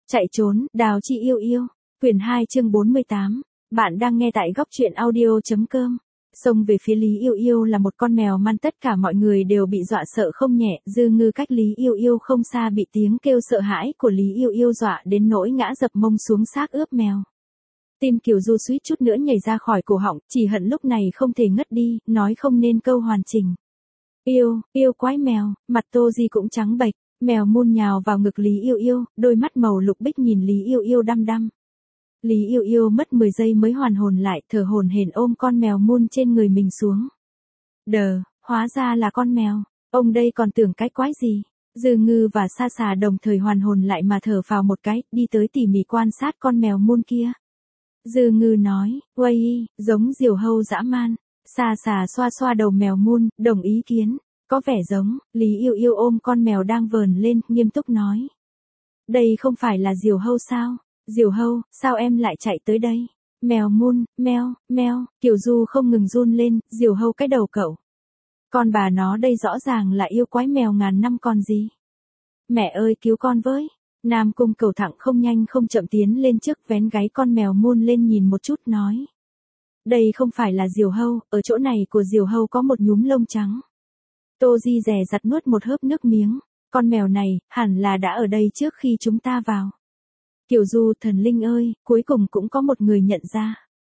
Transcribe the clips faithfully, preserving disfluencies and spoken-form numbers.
Chạy trốn, Đào Chi yêu yêu. Quyển hai chương bốn mươi tám. Bạn đang nghe tại góc truyện audio.com. Xông về phía Lý Yêu Yêu là một con mèo man, tất cả mọi người đều bị dọa sợ không nhẹ. Dư Ngư cách Lý Yêu Yêu không xa bị tiếng kêu sợ hãi của Lý Yêu Yêu dọa đến nỗi ngã dập mông xuống xác ướp mèo. Tim Kiều Du suýt chút nữa nhảy ra khỏi cổ họng, chỉ hận lúc này không thể ngất đi, nói không nên câu hoàn chỉnh. Yêu, yêu quái mèo, mặt Tô Di cũng trắng bệch. Mèo mun nhào vào ngực Lý Yêu Yêu, đôi mắt màu lục bích nhìn Lý Yêu Yêu đăm đăm. Lý Yêu Yêu mất mười giây mới hoàn hồn lại, thở hổn hển ôm con mèo mun trên người mình xuống. Đờ, hóa ra là con mèo, ông đây còn tưởng cái quái gì. Dư Ngư và Sa Sà đồng thời hoàn hồn lại mà thở phào một cái, đi tới tỉ mỉ quan sát con mèo mun kia. Dư Ngư nói, uây, giống diều hâu dã man. Sa Sà xoa xoa đầu mèo mun, đồng ý kiến. Có vẻ giống. Lý Yêu Yêu ôm con mèo đang vờn lên, nghiêm túc nói. Đây không phải là diều hâu sao? Diều hâu, sao em lại chạy tới đây? Mèo mun, meo, meo, Kiều Du không ngừng run lên, diều hâu cái đầu cậu. Con bà nó đây rõ ràng là yêu quái mèo ngàn năm còn gì. Mẹ ơi cứu con với. Nam Cung Cầu Thẳng không nhanh không chậm tiến lên trước, vén gáy con mèo mun lên nhìn một chút nói. Đây không phải là diều hâu, ở chỗ này của diều hâu có một nhúm lông trắng. Tô Di dè dặt nuốt một hớp nước miếng, con mèo này, hẳn là đã ở đây trước khi chúng ta vào. Kiều Du, thần linh ơi, cuối cùng cũng có một người nhận ra.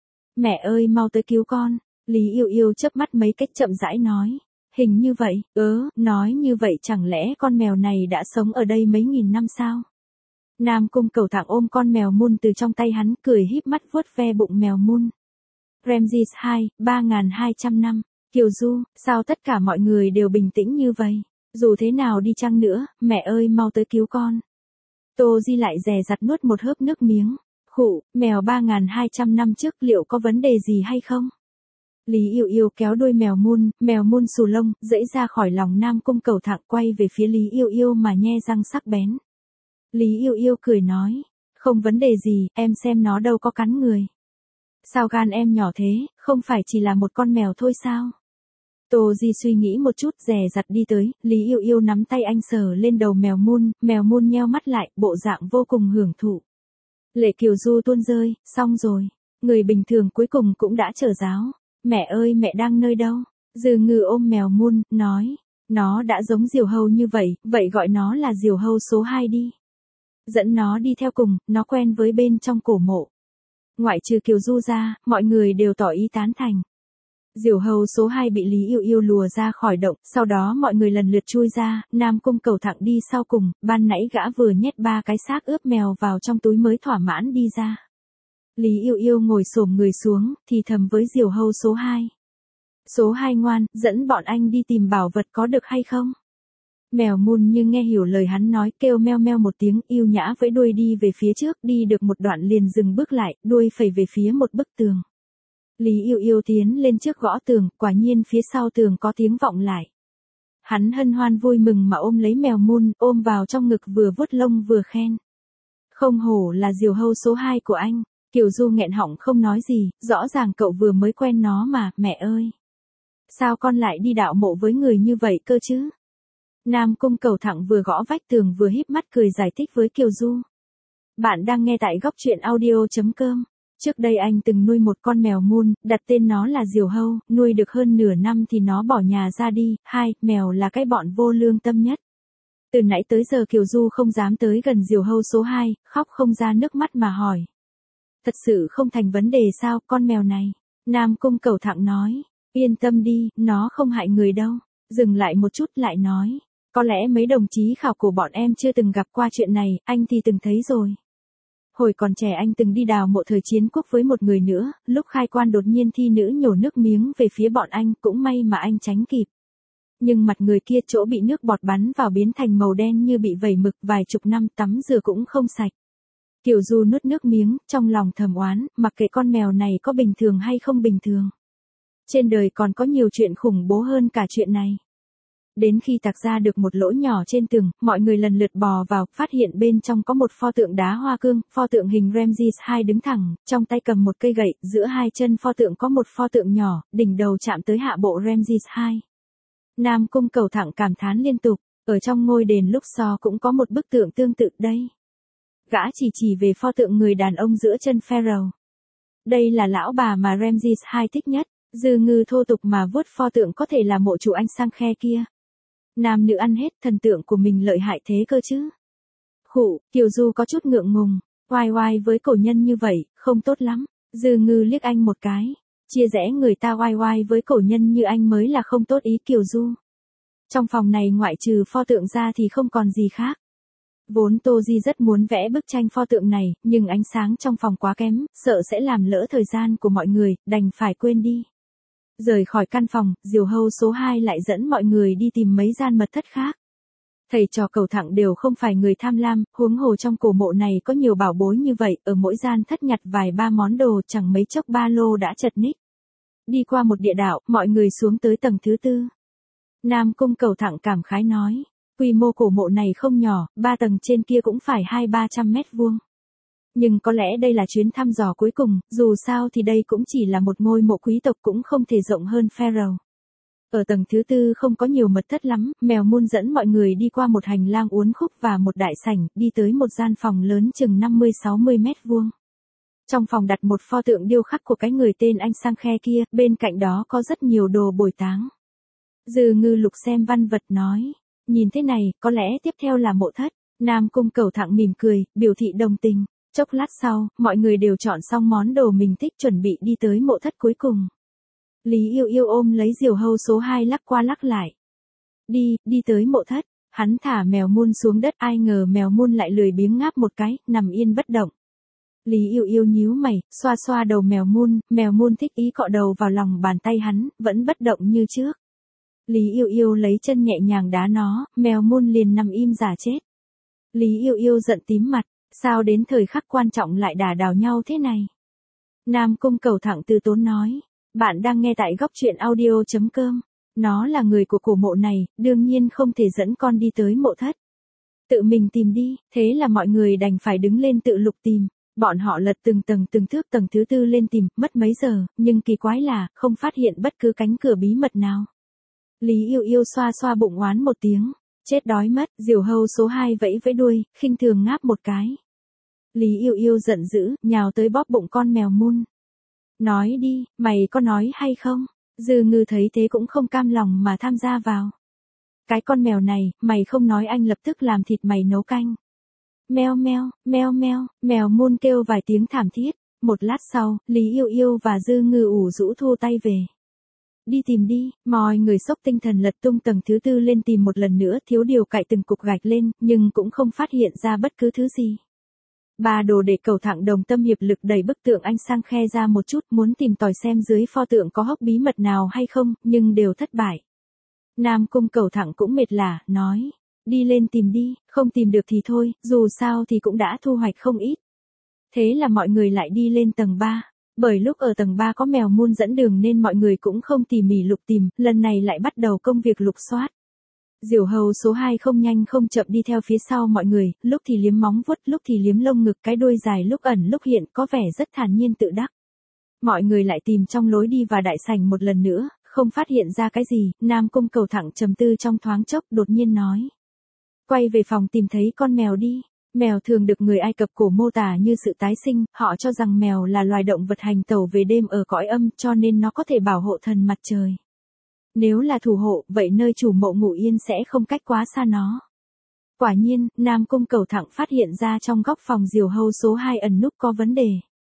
Mẹ ơi mau tới cứu con. Lý Yêu Yêu chớp mắt mấy cách chậm rãi nói. Hình như vậy, ớ, nói như vậy chẳng lẽ con mèo này đã sống ở đây mấy nghìn năm sao? Nam Cung Cầu Thẳng ôm con mèo mun từ trong tay hắn, cười híp mắt vuốt ve bụng mèo mun. Ramses hai, ba nghìn hai trăm năm. Kiều Du, sao tất cả mọi người đều bình tĩnh như vậy? Dù thế nào đi chăng nữa, mẹ ơi mau tới cứu con. Tô Di lại dè dặt nuốt một hớp nước miếng. Khụ, mèo ba nghìn hai trăm năm trước liệu có vấn đề gì hay không? Lý Yêu Yêu kéo đuôi mèo mun, mèo mun xù lông, dẫy ra khỏi lòng Nam Cung Cầu Thẳng, quay về phía Lý Yêu Yêu mà nhe răng sắc bén. Lý Yêu Yêu cười nói, không vấn đề gì, em xem nó đâu có cắn người. Sao gan em nhỏ thế, không phải chỉ là một con mèo thôi sao? Tô Di suy nghĩ một chút, dè dặt đi tới, Lý Yêu Yêu nắm tay anh sờ lên đầu mèo mun, mèo mun nheo mắt lại, bộ dạng vô cùng hưởng thụ. Lệ Kiều Du tuôn rơi, xong rồi, người bình thường cuối cùng cũng đã trở giáo. Mẹ ơi mẹ đang nơi đâu? Dư Ngư ôm mèo mun, nói, nó đã giống diều hâu như vậy, vậy gọi nó là diều hâu số hai đi. Dẫn nó đi theo cùng, nó quen với bên trong cổ mộ. Ngoại trừ Kiều Du ra, mọi người đều tỏ ý tán thành. Diều hâu số hai bị Lý Yêu Yêu lùa ra khỏi động, sau đó mọi người lần lượt chui ra, Nam Cung Cầu Thẳng đi sau cùng, ban nãy gã vừa nhét ba cái xác ướp mèo vào trong túi mới thỏa mãn đi ra. Lý Yêu Yêu ngồi xổm người xuống, thì thầm với diều hâu số hai. Số hai ngoan, dẫn bọn anh đi tìm bảo vật có được hay không? Mèo mun như nghe hiểu lời hắn nói, kêu meo meo một tiếng, yêu nhã với đuôi đi về phía trước, đi được một đoạn liền dừng bước lại, đuôi phẩy về phía một bức tường. Lý Yêu Yêu tiến lên trước gõ tường, quả nhiên phía sau tường có tiếng vọng lại. Hắn hân hoan vui mừng mà ôm lấy mèo mun, ôm vào trong ngực vừa vuốt lông vừa khen. Không hổ là diều hâu số hai của anh. Kiều Du nghẹn họng không nói gì, rõ ràng cậu vừa mới quen nó mà, mẹ ơi. Sao con lại đi đạo mộ với người như vậy cơ chứ? Nam Cung Cầu Thẳng vừa gõ vách tường vừa híp mắt cười giải thích với Kiều Du. Bạn đang nghe tại góc truyện audio.com. Trước đây anh từng nuôi một con mèo mun, đặt tên nó là diều hâu, nuôi được hơn nửa năm thì nó bỏ nhà ra đi. Hai, mèo là cái bọn vô lương tâm nhất. Từ nãy tới giờ Kiều Du không dám tới gần diều hâu số hai, khóc không ra nước mắt mà hỏi. Thật sự không thành vấn đề sao, con mèo này? Nam Cung Cầu Thẳng nói, yên tâm đi, nó không hại người đâu. Dừng lại một chút lại nói, có lẽ mấy đồng chí khảo cổ bọn em chưa từng gặp qua chuyện này, anh thì từng thấy rồi. Hồi còn trẻ anh từng đi đào mộ thời chiến quốc với một người nữa, lúc khai quan đột nhiên thi nữ nhổ nước miếng về phía bọn anh, cũng may mà anh tránh kịp. Nhưng mặt người kia chỗ bị nước bọt bắn vào biến thành màu đen như bị vẩy mực, vài chục năm tắm rửa cũng không sạch. Kiều Du nuốt nước miếng, trong lòng thầm oán, mặc kệ con mèo này có bình thường hay không bình thường. Trên đời còn có nhiều chuyện khủng bố hơn cả chuyện này. Đến khi tạc ra được một lỗ nhỏ trên tường, mọi người lần lượt bò vào, phát hiện bên trong có một pho tượng đá hoa cương, pho tượng hình Ramses hai đứng thẳng, trong tay cầm một cây gậy, giữa hai chân pho tượng có một pho tượng nhỏ, đỉnh đầu chạm tới hạ bộ Ramses hai. Nam Cung Cầu Thẳng cảm thán liên tục, ở trong ngôi đền Luxor cũng có một bức tượng tương tự đây. Gã chỉ chỉ về pho tượng người đàn ông giữa chân Pharaoh. Đây là lão bà mà Ramses hai thích nhất. Dư Ngư thô tục mà vuốt pho tượng có thể là mộ chủ anh sang khe kia. Nam nữ ăn hết, thần tượng của mình lợi hại thế cơ chứ. Khụ, Kiều Du có chút ngượng ngùng, oai oai với cổ nhân như vậy, không tốt lắm. Dư Ngư liếc anh một cái, chia rẽ người ta oai oai với cổ nhân như anh mới là không tốt ý Kiều Du. Trong phòng này ngoại trừ pho tượng ra thì không còn gì khác. Vốn Tô Di rất muốn vẽ bức tranh pho tượng này, nhưng ánh sáng trong phòng quá kém, sợ sẽ làm lỡ thời gian của mọi người, đành phải quên đi. Rời khỏi căn phòng, Diều Hâu số hai lại dẫn mọi người đi tìm mấy gian mật thất khác. Thầy trò Cầu Thẳng đều không phải người tham lam, huống hồ trong cổ mộ này có nhiều bảo bối như vậy, ở mỗi gian thất nhặt vài ba món đồ chẳng mấy chốc ba lô đã chật ních. Đi qua một địa đạo, mọi người xuống tới tầng thứ tư. Nam Cung Cầu Thẳng cảm khái nói, quy mô cổ mộ này không nhỏ, ba tầng trên kia cũng phải hai ba trăm mét vuông. Nhưng có lẽ đây là chuyến thăm dò cuối cùng, dù sao thì đây cũng chỉ là một ngôi mộ quý tộc cũng không thể rộng hơn Pharaoh. Ở tầng thứ tư không có nhiều mật thất lắm, Mèo Mun dẫn mọi người đi qua một hành lang uốn khúc và một đại sảnh, đi tới một gian phòng lớn chừng năm mươi sáu mươi mét vuông. Trong phòng đặt một pho tượng điêu khắc của cái người tên anh sang khe kia, bên cạnh đó có rất nhiều đồ bồi táng. Dư Ngư lục xem văn vật nói, nhìn thế này, có lẽ tiếp theo là mộ thất. Nam Cung Cầu Thẳng mỉm cười, biểu thị đồng tình. Chốc lát sau, mọi người đều chọn xong món đồ mình thích chuẩn bị đi tới mộ thất cuối cùng. Lý Yêu Yêu ôm lấy Diều Hâu số hai lắc qua lắc lại. Đi, đi tới mộ thất. Hắn thả Mèo Mun xuống đất, ai ngờ Mèo Mun lại lười biếng ngáp một cái, nằm yên bất động. Lý Yêu Yêu nhíu mày, xoa xoa đầu Mèo Mun, Mèo Mun thích ý cọ đầu vào lòng bàn tay hắn, vẫn bất động như trước. Lý Yêu Yêu lấy chân nhẹ nhàng đá nó, Mèo Mun liền nằm im giả chết. Lý Yêu Yêu giận tím mặt, sao đến thời khắc quan trọng lại đả đảo nhau thế này? Nam Cung Cầu Thẳng từ tốn nói, bạn đang nghe tại góc truyện audio chấm com. Nó là người của cổ mộ này, đương nhiên không thể dẫn con đi tới mộ thất. Tự mình tìm đi, thế là mọi người đành phải đứng lên tự lục tìm. Bọn họ lật từng tầng từng thước tầng thứ tư lên tìm, mất mấy giờ, nhưng kỳ quái là, không phát hiện bất cứ cánh cửa bí mật nào. Lý Yêu Yêu xoa xoa bụng oán một tiếng, chết đói mất, Diều Hâu số hai vẫy vẫy đuôi, khinh thường ngáp một cái. Lý Yêu Yêu giận dữ, nhào tới bóp bụng con Mèo Mun. Nói đi, mày có nói hay không? Dư Ngư thấy thế cũng không cam lòng mà tham gia vào. Cái con mèo này, mày không nói anh lập tức làm thịt mày nấu canh. Meo meo, meo meo, Mèo Mun kêu vài tiếng thảm thiết. Một lát sau, Lý Yêu Yêu và Dư Ngư ủ rũ thu tay về. Đi tìm đi, mọi người sốc tinh thần lật tung tầng thứ tư lên tìm một lần nữa, thiếu điều cạy từng cục gạch lên, nhưng cũng không phát hiện ra bất cứ thứ gì. Ba đồ để Cầu Thẳng đồng tâm hiệp lực đẩy bức tượng anh sang khe ra một chút, muốn tìm tòi xem dưới pho tượng có hốc bí mật nào hay không, nhưng đều thất bại. Nam Cung Cầu Thẳng cũng mệt lả, nói, đi lên tìm đi, không tìm được thì thôi, dù sao thì cũng đã thu hoạch không ít. Thế là mọi người lại đi lên tầng ba. Bởi lúc ở tầng ba có Mèo Mun dẫn đường nên mọi người cũng không tỉ mỉ lục tìm, lần này lại bắt đầu công việc lục soát. Diều Hâu số hai không nhanh không chậm đi theo phía sau mọi người, lúc thì liếm móng vuốt, lúc thì liếm lông ngực, cái đuôi dài lúc ẩn lúc hiện, có vẻ rất thản nhiên tự đắc. Mọi người lại tìm trong lối đi và đại sảnh một lần nữa, không phát hiện ra cái gì, Nam Cung Cầu Thẳng trầm tư trong thoáng chốc, đột nhiên nói. Quay về phòng tìm thấy con mèo đi. Mèo thường được người Ai Cập cổ mô tả như sự tái sinh, họ cho rằng mèo là loài động vật hành tẩu về đêm ở cõi âm, cho nên nó có thể bảo hộ thần mặt trời. Nếu là thủ hộ, vậy nơi chủ mộ ngủ yên sẽ không cách quá xa nó. Quả nhiên, Nam Cung Cầu Thẳng phát hiện ra trong góc phòng Diều Hâu số hai ẩn núp có vấn đề.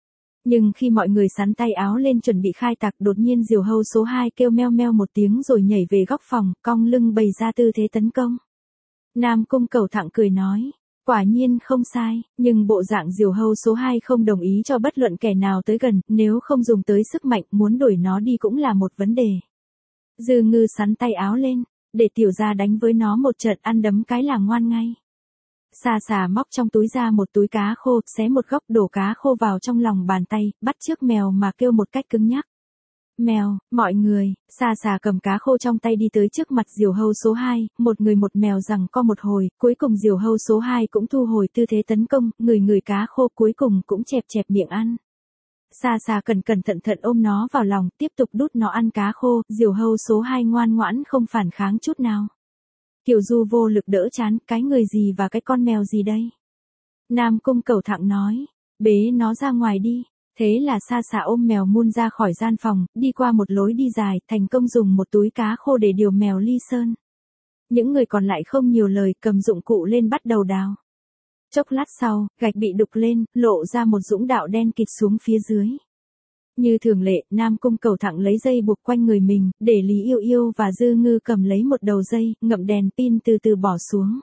Nhưng khi mọi người sắn tay áo lên chuẩn bị khai tạc, đột nhiên Diều Hâu số hai kêu meo meo một tiếng rồi nhảy về góc phòng, cong lưng bày ra tư thế tấn công. Nam Cung Cầu Thẳng cười nói. Quả nhiên không sai, nhưng bộ dạng Diều Hâu số hai không đồng ý cho bất luận kẻ nào tới gần, nếu không dùng tới sức mạnh, muốn đuổi nó đi cũng là một vấn đề. Dư Ngư sắn tay áo lên, để tiểu gia đánh với nó một trận, ăn đấm cái là ngoan ngay. Xà xà móc trong túi ra một túi cá khô, xé một góc đổ cá khô vào trong lòng bàn tay, bắt chước mèo mà kêu một cách cứng nhắc. Mèo, mọi người, xà xà cầm cá khô trong tay đi tới trước mặt Diều Hâu số hai, một người một mèo giằng co một hồi, cuối cùng Diều Hâu số hai cũng thu hồi tư thế tấn công, người người cá khô cuối cùng cũng chẹp chẹp miệng ăn. Xà xà cẩn cẩn thận thận ôm nó vào lòng, tiếp tục đút nó ăn cá khô, Diều Hâu số hai ngoan ngoãn không phản kháng chút nào. Kiều Du vô lực đỡ chán, cái người gì và cái con mèo gì đây? Nam Cung Cẩu Thẳng nói, bế nó ra ngoài đi. Thế là Sa Xà ôm mèo Mun ra khỏi gian phòng, đi qua một lối đi dài, thành công dùng một túi cá khô để điều mèo ly sơn. Những người còn lại không nhiều lời, cầm dụng cụ lên bắt đầu đào. Chốc lát sau, gạch bị đục lên, lộ ra một dũng đạo đen kịt xuống phía dưới. Như thường lệ, Nam Cung Cẩu Thẳng lấy dây buộc quanh người mình, để Lý Yêu Yêu và Dư Ngư cầm lấy một đầu dây, ngậm đèn pin từ từ bỏ xuống.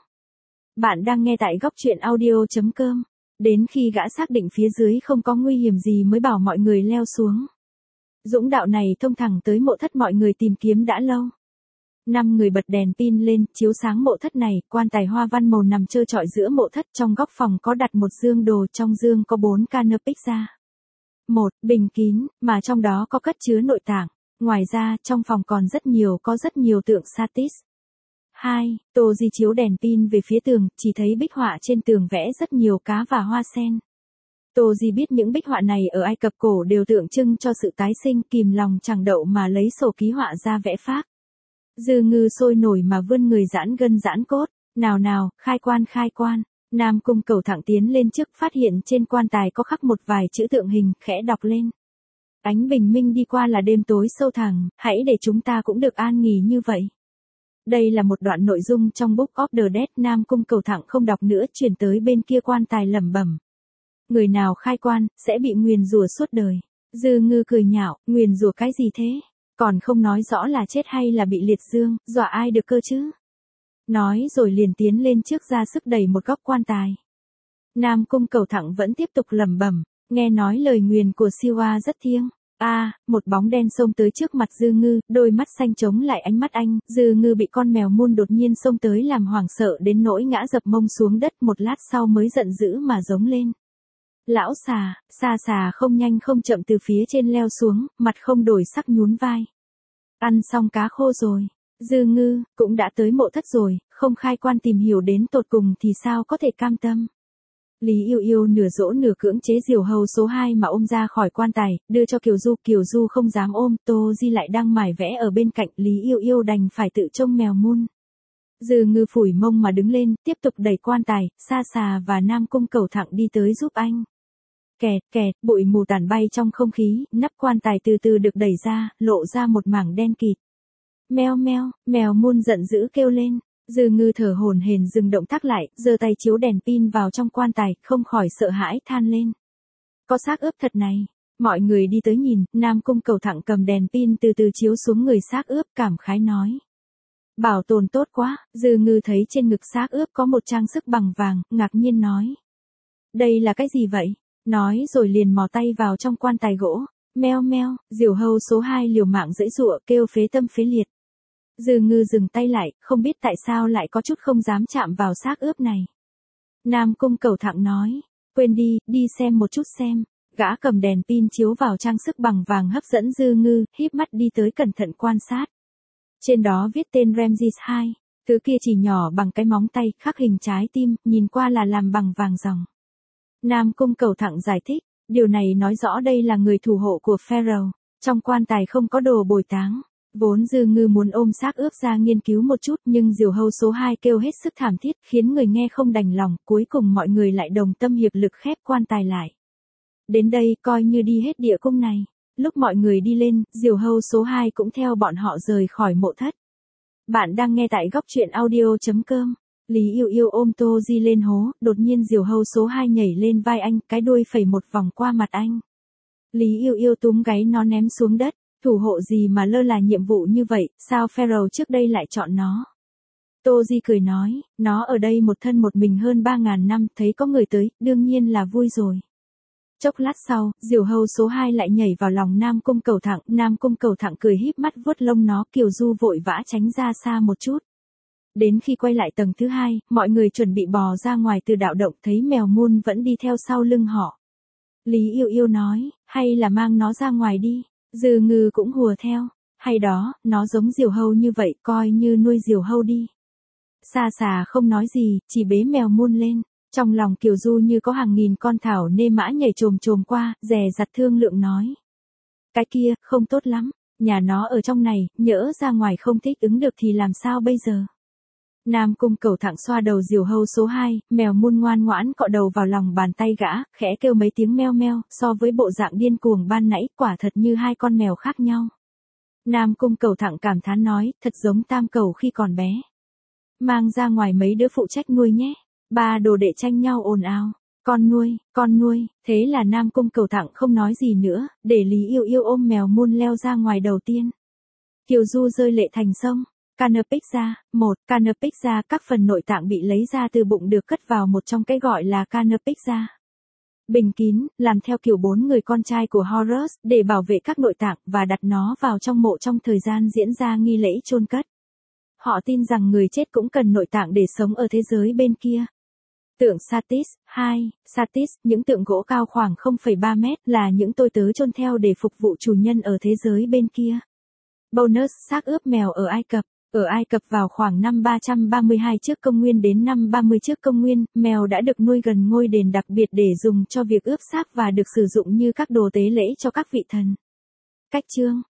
Bạn đang nghe tại góc truyện audio chấm com. Đến khi gã xác định phía dưới không có nguy hiểm gì mới bảo mọi người leo xuống. Dũng đạo này thông thẳng tới mộ thất mọi người tìm kiếm đã lâu. Năm người bật đèn pin lên, chiếu sáng mộ thất này, quan tài hoa văn màu nằm trơ trọi giữa mộ thất, trong góc phòng có đặt một dương đồ, trong dương có bốn canopy ra. Một, bình kín, mà trong đó có cất chứa nội tạng. Ngoài ra, trong phòng còn rất nhiều, có rất nhiều tượng Satis. Hai, Tô Di chiếu đèn pin về phía tường, chỉ thấy bích họa trên tường vẽ rất nhiều cá và hoa sen. Tô Di biết những bích họa này ở Ai Cập cổ đều tượng trưng cho sự tái sinh, kìm lòng chẳng đậu mà lấy sổ ký họa ra vẽ phác. Dư Ngư sôi nổi mà vươn người giãn gân giãn cốt, nào nào, khai quan khai quan. Nam Cung Cẩu Thẳng tiến lên trước, phát hiện trên quan tài có khắc một vài chữ tượng hình, khẽ đọc lên. Ánh bình minh đi qua là đêm tối sâu thẳm, hãy để chúng ta cũng được an nghỉ như vậy. Đây là một đoạn nội dung trong Book of the Dead. Nam Cung Cẩu Thẳng không đọc nữa, chuyển tới bên kia quan tài lẩm bẩm. Người nào khai quan, sẽ bị nguyền rủa suốt đời. Dư Ngư cười nhạo, nguyền rủa cái gì thế? Còn không nói rõ là chết hay là bị liệt dương, dọa ai được cơ chứ? Nói rồi liền tiến lên trước ra sức đẩy một góc quan tài. Nam Cung Cẩu Thẳng vẫn tiếp tục lẩm bẩm, nghe nói lời nguyền của Siwa rất thiêng. A, à, một bóng đen xông tới trước mặt Dư Ngư, đôi mắt xanh chống lại ánh mắt anh. Dư Ngư bị con mèo Mun đột nhiên xông tới làm hoảng sợ đến nỗi ngã dập mông xuống đất, một lát sau mới giận dữ mà giống lên. Lão xà, Sa Xà không nhanh không chậm từ phía trên leo xuống, mặt không đổi sắc nhún vai. Ăn xong cá khô rồi. Dư Ngư, cũng đã tới mộ thất rồi, không khai quan tìm hiểu đến tột cùng thì sao có thể cam tâm. Lý Yêu Yêu nửa dỗ nửa cưỡng chế diều hâu số hai mà ôm ra khỏi quan tài, đưa cho Kiều Du. Kiều Du không dám ôm, Tô Di lại đang mải vẽ ở bên cạnh, Lý Yêu Yêu đành phải tự trông mèo Mun. Dư Ngư phủi mông mà đứng lên, tiếp tục đẩy quan tài. Sa Xà và Nam Cung Cẩu Thẳng đi tới giúp anh. Kẹt kẹt, bụi mù tản bay trong không khí, nắp quan tài từ từ được đẩy ra, lộ ra một mảng đen kịt. Meo meo, mèo Mun giận dữ kêu lên. Dư Ngư thở hổn hển dừng động tác lại, giơ tay chiếu đèn pin vào trong quan tài, không khỏi sợ hãi than lên. Có xác ướp thật này. Mọi người đi tới nhìn, Nam Cung Cẩu Thẳng cầm đèn pin từ từ chiếu xuống người xác ướp, cảm khái nói. Bảo tồn tốt quá. Dư Ngư thấy trên ngực xác ướp có một trang sức bằng vàng, ngạc nhiên nói. Đây là cái gì vậy? Nói rồi liền mò tay vào trong quan tài gỗ. Meo meo, diều hâu số hai liều mạng giãy giụa, kêu phế tâm phế liệt. Dư Ngư dừng tay lại, không biết tại sao lại có chút không dám chạm vào xác ướp này. Nam Cung Cẩu Thẳng nói, quên đi, đi xem một chút xem. Gã cầm đèn pin chiếu vào trang sức bằng vàng hấp dẫn Dư Ngư, híp mắt đi tới cẩn thận quan sát. Trên đó viết tên Ramses hai, thứ kia chỉ nhỏ bằng cái móng tay, khắc hình trái tim, nhìn qua là làm bằng vàng ròng. Nam Cung Cẩu Thẳng giải thích, điều này nói rõ đây là người thủ hộ của Pharaoh, trong quan tài không có đồ bồi táng. Vốn Dư Ngư muốn ôm xác ướp ra nghiên cứu một chút, nhưng diều hâu số hai kêu hết sức thảm thiết, khiến người nghe không đành lòng, cuối cùng mọi người lại đồng tâm hiệp lực khép quan tài lại. Đến đây coi như đi hết địa cung này. Lúc mọi người đi lên, diều hâu số hai cũng theo bọn họ rời khỏi mộ thất. Bạn đang nghe tại góc truyện audio chấm com. Lý Yêu Yêu ôm Tô Di lên hố, đột nhiên diều hâu số hai nhảy lên vai anh, cái đuôi phẩy một vòng qua mặt anh. Lý Yêu Yêu túm gáy nó ném xuống đất. Thủ hộ gì mà lơ là nhiệm vụ như vậy, sao Pharaoh trước đây lại chọn nó? Tô Di cười nói, nó ở đây một thân một mình hơn ba ngàn năm, thấy có người tới, đương nhiên là vui rồi. Chốc lát sau, diều hâu số hai lại nhảy vào lòng Nam Cung Cẩu Thẳng, Nam Cung Cẩu Thẳng cười híp mắt vuốt lông nó, Kiều Du vội vã tránh ra xa một chút. Đến khi quay lại tầng thứ hai, mọi người chuẩn bị bò ra ngoài từ đạo động, thấy mèo Mun vẫn đi theo sau lưng họ. Lý Yêu Yêu nói, hay là mang nó ra ngoài đi. Dư Ngư cũng hùa theo, hay đó, nó giống diều hâu như vậy, coi như nuôi diều hâu đi. Sa Xà không nói gì, chỉ bế mèo Mun lên, trong lòng Kiều Du như có hàng nghìn con thảo nê mã nhảy chồm chồm qua, dè dặt thương lượng nói. Cái kia, không tốt lắm, nhà nó ở trong này, nhỡ ra ngoài không thích ứng được thì làm sao bây giờ? Nam Cung Cầu Thạng xoa đầu diều hâu số hai, mèo mun ngoan ngoãn cọ đầu vào lòng bàn tay gã, khẽ kêu mấy tiếng meo meo, so với bộ dạng điên cuồng ban nãy, quả thật như hai con mèo khác nhau. Nam Cung Cầu Thạng cảm thán nói, thật giống Tam Cầu khi còn bé. Mang ra ngoài mấy đứa phụ trách nuôi nhé. Ba đồ đệ tranh nhau ồn ào. Con nuôi, con nuôi, thế là Nam Cung Cầu Thạng không nói gì nữa, để Lý Yêu Yêu ôm mèo mun leo ra ngoài đầu tiên. Kiều Du rơi lệ thành sông. Canapixia, một, Canapixia, các phần nội tạng bị lấy ra từ bụng được cất vào một trong cái gọi là Canapixia. Bình kín, làm theo kiểu bốn người con trai của Horus, để bảo vệ các nội tạng và đặt nó vào trong mộ trong thời gian diễn ra nghi lễ chôn cất. Họ tin rằng người chết cũng cần nội tạng để sống ở thế giới bên kia. Tượng Satis, hai, Satis, những tượng gỗ cao khoảng không phẩy ba mét là những tôi tớ chôn theo để phục vụ chủ nhân ở thế giới bên kia. Bonus, xác ướp mèo ở Ai Cập. Ở Ai Cập vào khoảng năm ba trăm ba mươi hai trước công nguyên đến năm ba mươi trước công nguyên, mèo đã được nuôi gần ngôi đền đặc biệt để dùng cho việc ướp xác và được sử dụng như các đồ tế lễ cho các vị thần. Cách chương